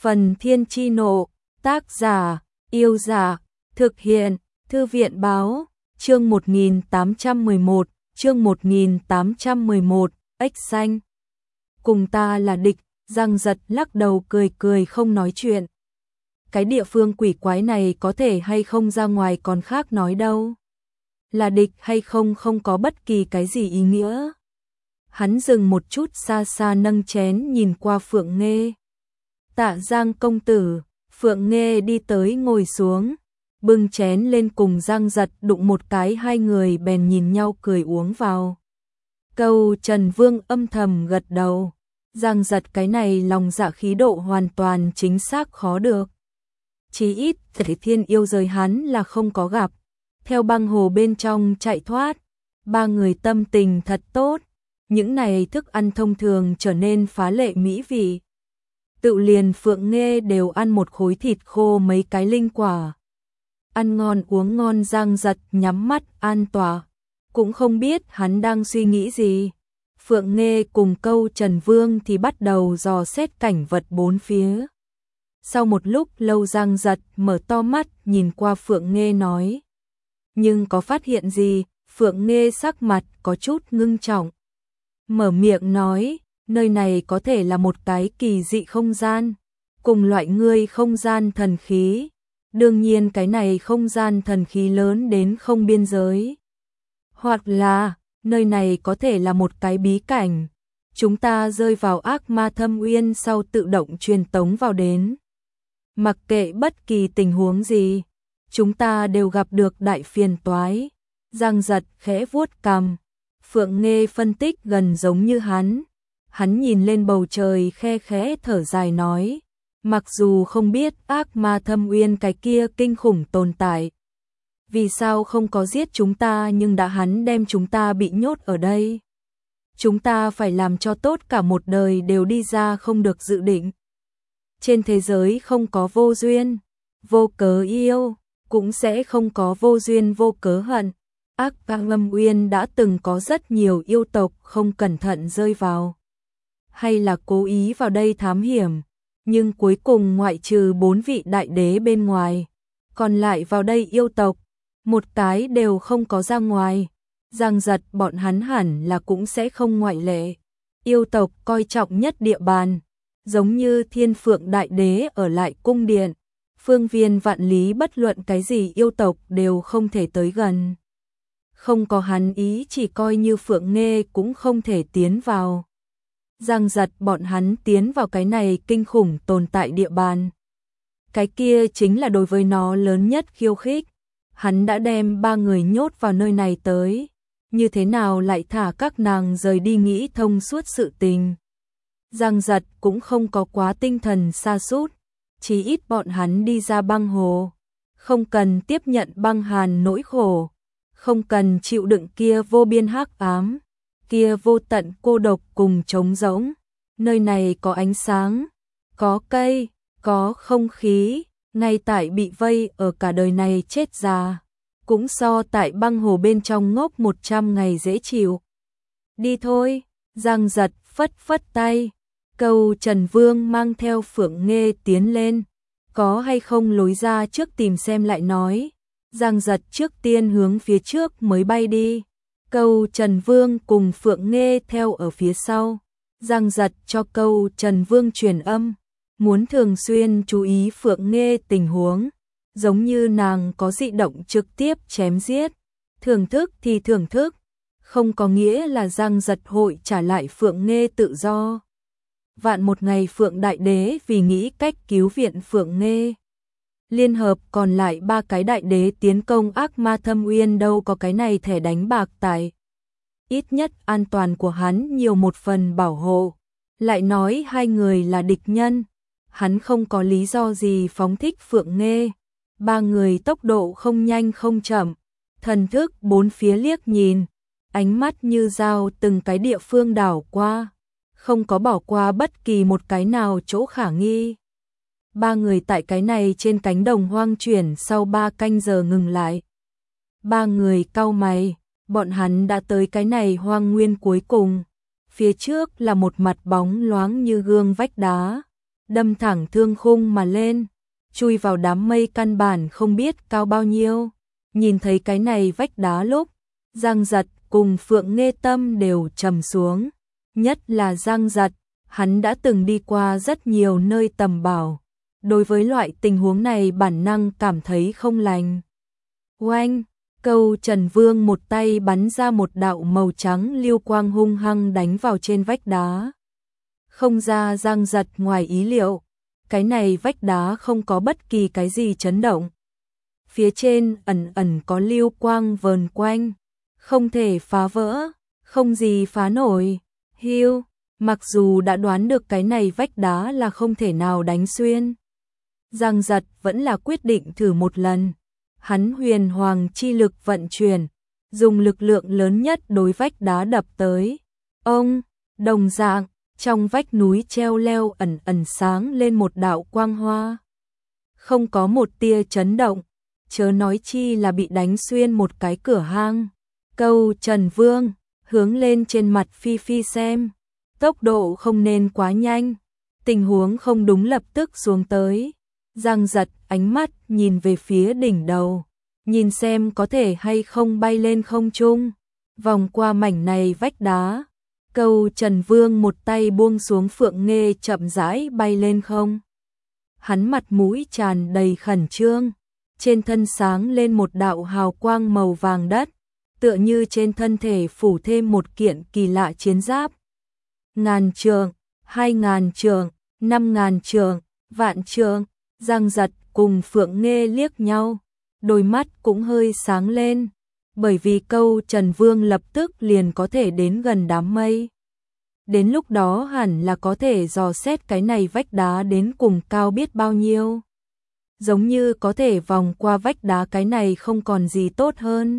Phần Thiên Chi Nộ, tác giả, Yêu Giả, thực hiện, Thư viện Báo, chương 1811, chương 1811, ếch xanh. Cùng ta là địch, Giang Giật lắc đầu cười cười không nói chuyện. Cái địa phương quỷ quái này có thể hay không ra ngoài còn khác nói đâu. Là địch hay không không có bất kỳ cái gì ý nghĩa. Hắn dừng một chút xa xa nâng chén nhìn qua Phượng Nghê. Tạ Giang công tử, Phượng Nghê đi tới ngồi xuống, bưng chén lên cùng Giang Giật đụng một cái, hai người bèn nhìn nhau cười uống vào. Câu Trần Vương âm thầm gật đầu, Giang Giật cái này lòng dạ khí độ hoàn toàn chính xác khó được. Chí ít Thể Thiên yêu giới hắn là không có gặp, theo băng hồ bên trong chạy thoát, ba người tâm tình thật tốt, những này thức ăn thông thường trở nên phá lệ mỹ vị. Tự liền Phượng Nghê đều ăn một khối thịt khô mấy cái linh quả. Ăn ngon uống ngon, Giang Giật nhắm mắt an tọa, cũng không biết hắn đang suy nghĩ gì. Phượng Nghê cùng Câu Trần Vương thì bắt đầu dò xét cảnh vật bốn phía. Sau một lúc lâu Giang Giật mở to mắt nhìn qua Phượng Nghê nói. Nhưng có phát hiện gì? Phượng Nghê sắc mặt có chút ngưng trọng. Mở miệng nói, nơi này có thể là một cái kỳ dị không gian, cùng loại ngươi không gian thần khí. Đương nhiên cái này không gian thần khí lớn đến không biên giới. Hoặc là, nơi này có thể là một cái bí cảnh. Chúng ta rơi vào ác ma thâm uyên sau tự động truyền tống vào đến. Mặc kệ bất kỳ tình huống gì, chúng ta đều gặp được đại phiền toái. Giang Giật khẽ vuốt cằm. Phượng Nghê phân tích gần giống như hắn. Hắn nhìn lên bầu trời khe khẽ thở dài nói. Mặc dù không biết ác ma thâm uyên cái kia kinh khủng tồn tại, vì sao không có giết chúng ta, nhưng đã hắn đem chúng ta bị nhốt ở đây. Chúng ta phải làm cho tốt cả một đời đều đi ra không được dự định. Trên thế giới không có vô duyên, vô cớ yêu, cũng sẽ không có vô duyên vô cớ hận. Ác ma thâm uyên đã từng có rất nhiều yêu tộc không cẩn thận rơi vào, hay là cố ý vào đây thám hiểm. Nhưng cuối cùng ngoại trừ 4 vị đại đế bên ngoài, còn lại vào đây yêu tộc, một cái đều không có ra ngoài. Giang Giật bọn hắn hẳn là cũng sẽ không ngoại lệ. Yêu tộc coi trọng nhất địa bàn, giống như Thiên Phượng đại đế ở lại cung điện, phương viên vạn lý bất luận cái gì yêu tộc đều không thể tới gần. Không có hắn ý chỉ coi như Phượng Nghê cũng không thể tiến vào. Giang Giật bọn hắn tiến vào cái này kinh khủng tồn tại địa bàn. Cái kia chính là đối với nó lớn nhất khiêu khích. Hắn đã đem ba người nhốt vào nơi này tới, như thế nào lại thả các nàng rời đi nghĩ thông suốt sự tình. Giang Giật cũng không có quá tinh thần sa sút, chỉ ít bọn hắn đi ra băng hồ, không cần tiếp nhận băng hàn nỗi khổ, không cần chịu đựng kia vô biên hắc ám, kia vô tận cô độc cùng trống rỗng. Nơi này có ánh sáng, có cây, có không khí, ngay tại bị vây ở cả đời này chết già, cũng so tại băng hồ bên trong ngốc 100 ngày dễ chịu. Đi thôi, Giang Giật phất phất tay, Câu Trần Vương mang theo Phượng Nghê tiến lên, có hay không lối ra trước tìm xem lại nói. Giang Giật trước tiên hướng phía trước mới bay đi. Câu Trần Vương cùng Phượng Nghê theo ở phía sau. Giang Giật cho Câu Trần Vương truyền âm, muốn thường xuyên chú ý Phượng Nghê tình huống, giống như nàng có dị động trực tiếp chém giết. Thưởng thức thì thưởng thức, không có nghĩa là Giang Giật hội trả lại Phượng Nghê tự do. Vạn một ngày Phượng Đại Đế vì nghĩ cách cứu viện Phượng Nghê, liên hợp còn lại ba cái đại đế tiến công ác ma thâm uyên, đâu có cái này thẻ đánh bạc tài. Ít nhất an toàn của hắn nhiều một phần bảo hộ. Lại nói hai người là địch nhân, hắn không có lý do gì phóng thích Phượng Nghê. Ba người tốc độ không nhanh không chậm, thần thức bốn phía liếc nhìn, ánh mắt như dao từng cái địa phương đảo qua, không có bỏ qua bất kỳ một cái nào chỗ khả nghi. Ba người tại cái này trên cánh đồng hoang chuyển sau 3 canh giờ ngừng lại. Ba người cau mày, bọn hắn đã tới cái này hoang nguyên cuối cùng. Phía trước là một mặt bóng loáng như gương vách đá, đâm thẳng thương khung mà lên, chui vào đám mây căn bản không biết cao bao nhiêu. Nhìn thấy cái này vách đá lúc, Giang Giật cùng Phượng Nghê tâm đều trầm xuống, nhất là Giang Giật, hắn đã từng đi qua rất nhiều nơi tầm bảo, đối với loại tình huống này bản năng cảm thấy không lành. Oanh, Câu Trần Vương một tay bắn ra một đạo màu trắng lưu quang hung hăng đánh vào trên vách đá. Không ra Giang Giật ngoài ý liệu, cái này vách đá không có bất kỳ cái gì chấn động. Phía trên ẩn ẩn có lưu quang vờn quanh, không thể phá vỡ, không gì phá nổi. Hiu, mặc dù đã đoán được cái này vách đá là không thể nào đánh xuyên, Giang Giật vẫn là quyết định thử một lần. Hắn huyền hoàng chi lực vận chuyển, dùng lực lượng lớn nhất đối vách đá đập tới. Ông, đồng dạng, trong vách núi treo leo ẩn ẩn sáng lên một đạo quang hoa. Không có một tia chấn động, chớ nói chi là bị đánh xuyên một cái cửa hang. Câu Trần Vương, hướng lên trên mặt Phi Phi xem. Tốc độ không nên quá nhanh, tình huống không đúng lập tức xuống tới. Giang Giật ánh mắt nhìn về phía đỉnh đầu, nhìn xem có thể hay không bay lên không trung, vòng qua mảnh này vách đá. Câu Trần Vương một tay buông xuống Phượng Nghê chậm rãi bay lên không. Hắn mặt mũi tràn đầy khẩn trương, trên thân sáng lên một đạo hào quang màu vàng đất, tựa như trên thân thể phủ thêm một kiện kỳ lạ chiến giáp. 1000 trượng, 2000 trượng, 5000 trượng, vạn trượng. Giang Giật cùng Phượng Nghê liếc nhau, đôi mắt cũng hơi sáng lên, bởi vì Câu Trần Vương lập tức liền có thể đến gần đám mây. Đến lúc đó hẳn là có thể dò xét cái này vách đá đến cùng cao biết bao nhiêu. Giống như có thể vòng qua vách đá, cái này không còn gì tốt hơn.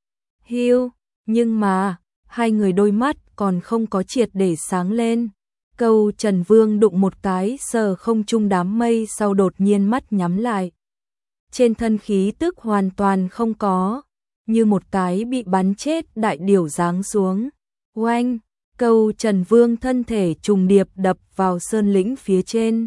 Hiu, nhưng mà, hai người đôi mắt còn không có triệt để sáng lên. Câu Trần Vương đụng một cái sờ không trung đám mây sau đột nhiên mắt nhắm lại. Trên thân khí tức hoàn toàn không có, như một cái bị bắn chết đại điểu giáng xuống. Oanh, Câu Trần Vương thân thể trùng điệp đập vào sơn lĩnh phía trên,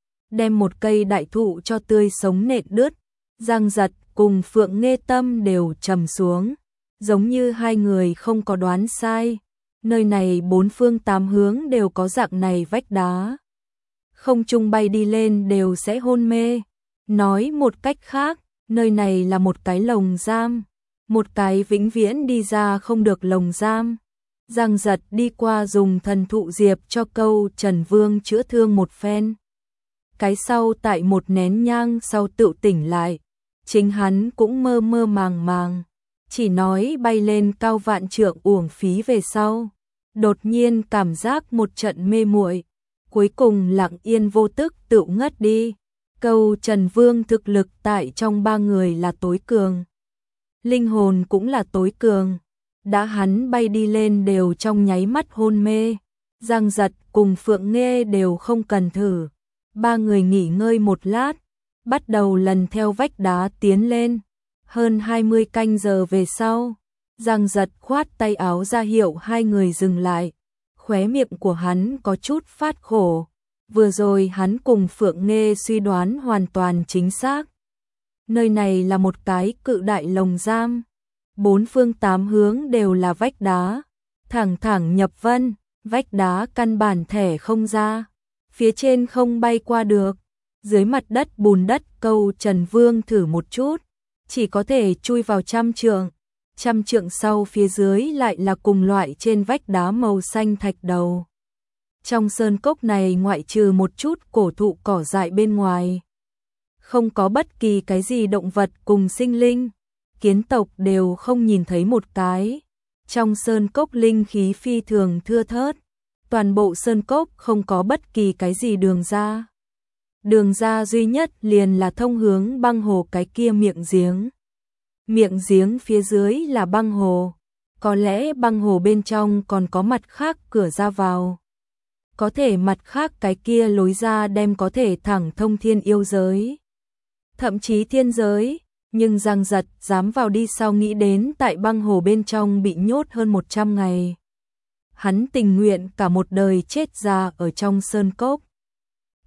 đem một cây đại thụ cho tươi sống nện đứt. Giang Giật cùng Phượng Nghê tâm đều trầm xuống, giống như hai người không có đoán sai. Nơi này bốn phương tám hướng đều có dạng này vách đá, không trung bay đi lên đều sẽ hôn mê. Nói một cách khác, nơi này là một cái lồng giam, một cái vĩnh viễn đi ra không được lồng giam. Giang Giật đi qua dùng thần thụ diệp cho Câu Trần Vương chữa thương một phen. Cái sau tại một nén nhang sau tự tỉnh lại, chính hắn cũng mơ mơ màng màng, chỉ nói bay lên cao vạn trượng uổng phí về sau. Đột nhiên cảm giác một trận mê muội, cuối cùng lặng yên vô tức tự ngất đi. Câu Trần Vương thực lực tại trong ba người là tối cường, linh hồn cũng là tối cường, đã hắn bay đi lên đều trong nháy mắt hôn mê. Giang Giật cùng Phượng Nghê đều không cần thử, ba người nghỉ ngơi một lát, bắt đầu lần theo vách đá tiến lên. Hơn 20 canh giờ về sau, Giang Giật khoát tay áo ra hiệu hai người dừng lại, khóe miệng của hắn có chút phát khổ. Vừa rồi hắn cùng Phượng Nghê suy đoán hoàn toàn chính xác. Nơi này là một cái cự đại lồng giam, bốn phương tám hướng đều là vách đá, thẳng thẳng nhập vân, vách đá căn bản thẻ không ra, phía trên không bay qua được, dưới mặt đất bùn đất. Câu Trần Vương thử một chút, chỉ có thể chui vào 100 trượng. 100 trượng sau phía dưới lại là cùng loại trên vách đá màu xanh thạch đầu. Trong sơn cốc này ngoại trừ một chút cổ thụ cỏ dại bên ngoài, không có bất kỳ cái gì động vật cùng sinh linh, kiến tộc đều không nhìn thấy một cái. Trong sơn cốc linh khí phi thường thưa thớt, toàn bộ sơn cốc không có bất kỳ cái gì đường ra. Đường ra duy nhất liền là thông hướng băng hồ cái kia miệng giếng. Miệng giếng phía dưới là băng hồ, có lẽ băng hồ bên trong còn có mặt khác cửa ra vào. Có thể mặt khác cái kia lối ra đem có thể thẳng thông thiên yêu giới, thậm chí thiên giới, nhưng Giang Giật dám vào đi sau nghĩ đến tại băng hồ bên trong bị nhốt hơn 100 ngày. Hắn tình nguyện cả một đời chết già ở trong sơn cốc.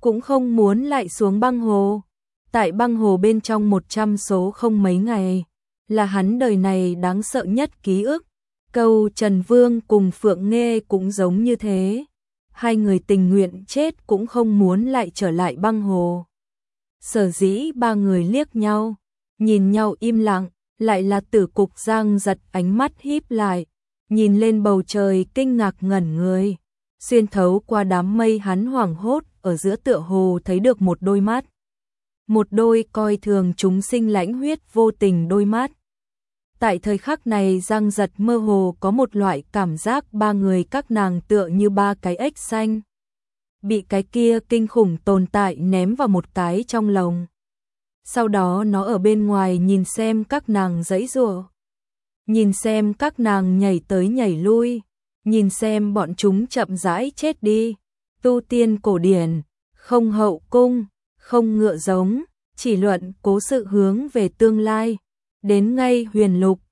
cũng không muốn lại xuống băng hồ. Tại băng hồ bên trong 100 số không mấy ngày, là hắn đời này đáng sợ nhất ký ức. Câu Trần Vương cùng Phượng Nghê cũng giống như thế. Hai người tình nguyện chết cũng không muốn lại trở lại băng hồ. Sở dĩ ba người liếc nhau, nhìn nhau im lặng, lại là Tử Cục Giang giật ánh mắt híp lại, nhìn lên bầu trời kinh ngạc ngẩn người. Xuyên thấu qua đám mây hắn hoảng hốt, ở giữa tựa hồ thấy được một đôi mắt. Một đôi coi thường chúng sinh lãnh huyết vô tình đôi mắt. Tại thời khắc này Giang giật mơ hồ có một loại cảm giác ba người các nàng tựa như ba cái ếch xanh. Bị cái kia kinh khủng tồn tại ném vào một cái trong lồng. Sau đó nó ở bên ngoài nhìn xem các nàng giãy giụa, nhìn xem các nàng nhảy tới nhảy lui, nhìn xem bọn chúng chậm rãi chết đi. Tu tiên cổ điển, không hậu cung, không ngựa giống, chỉ luận cố sự hướng về tương lai. Đến ngay huyền lục,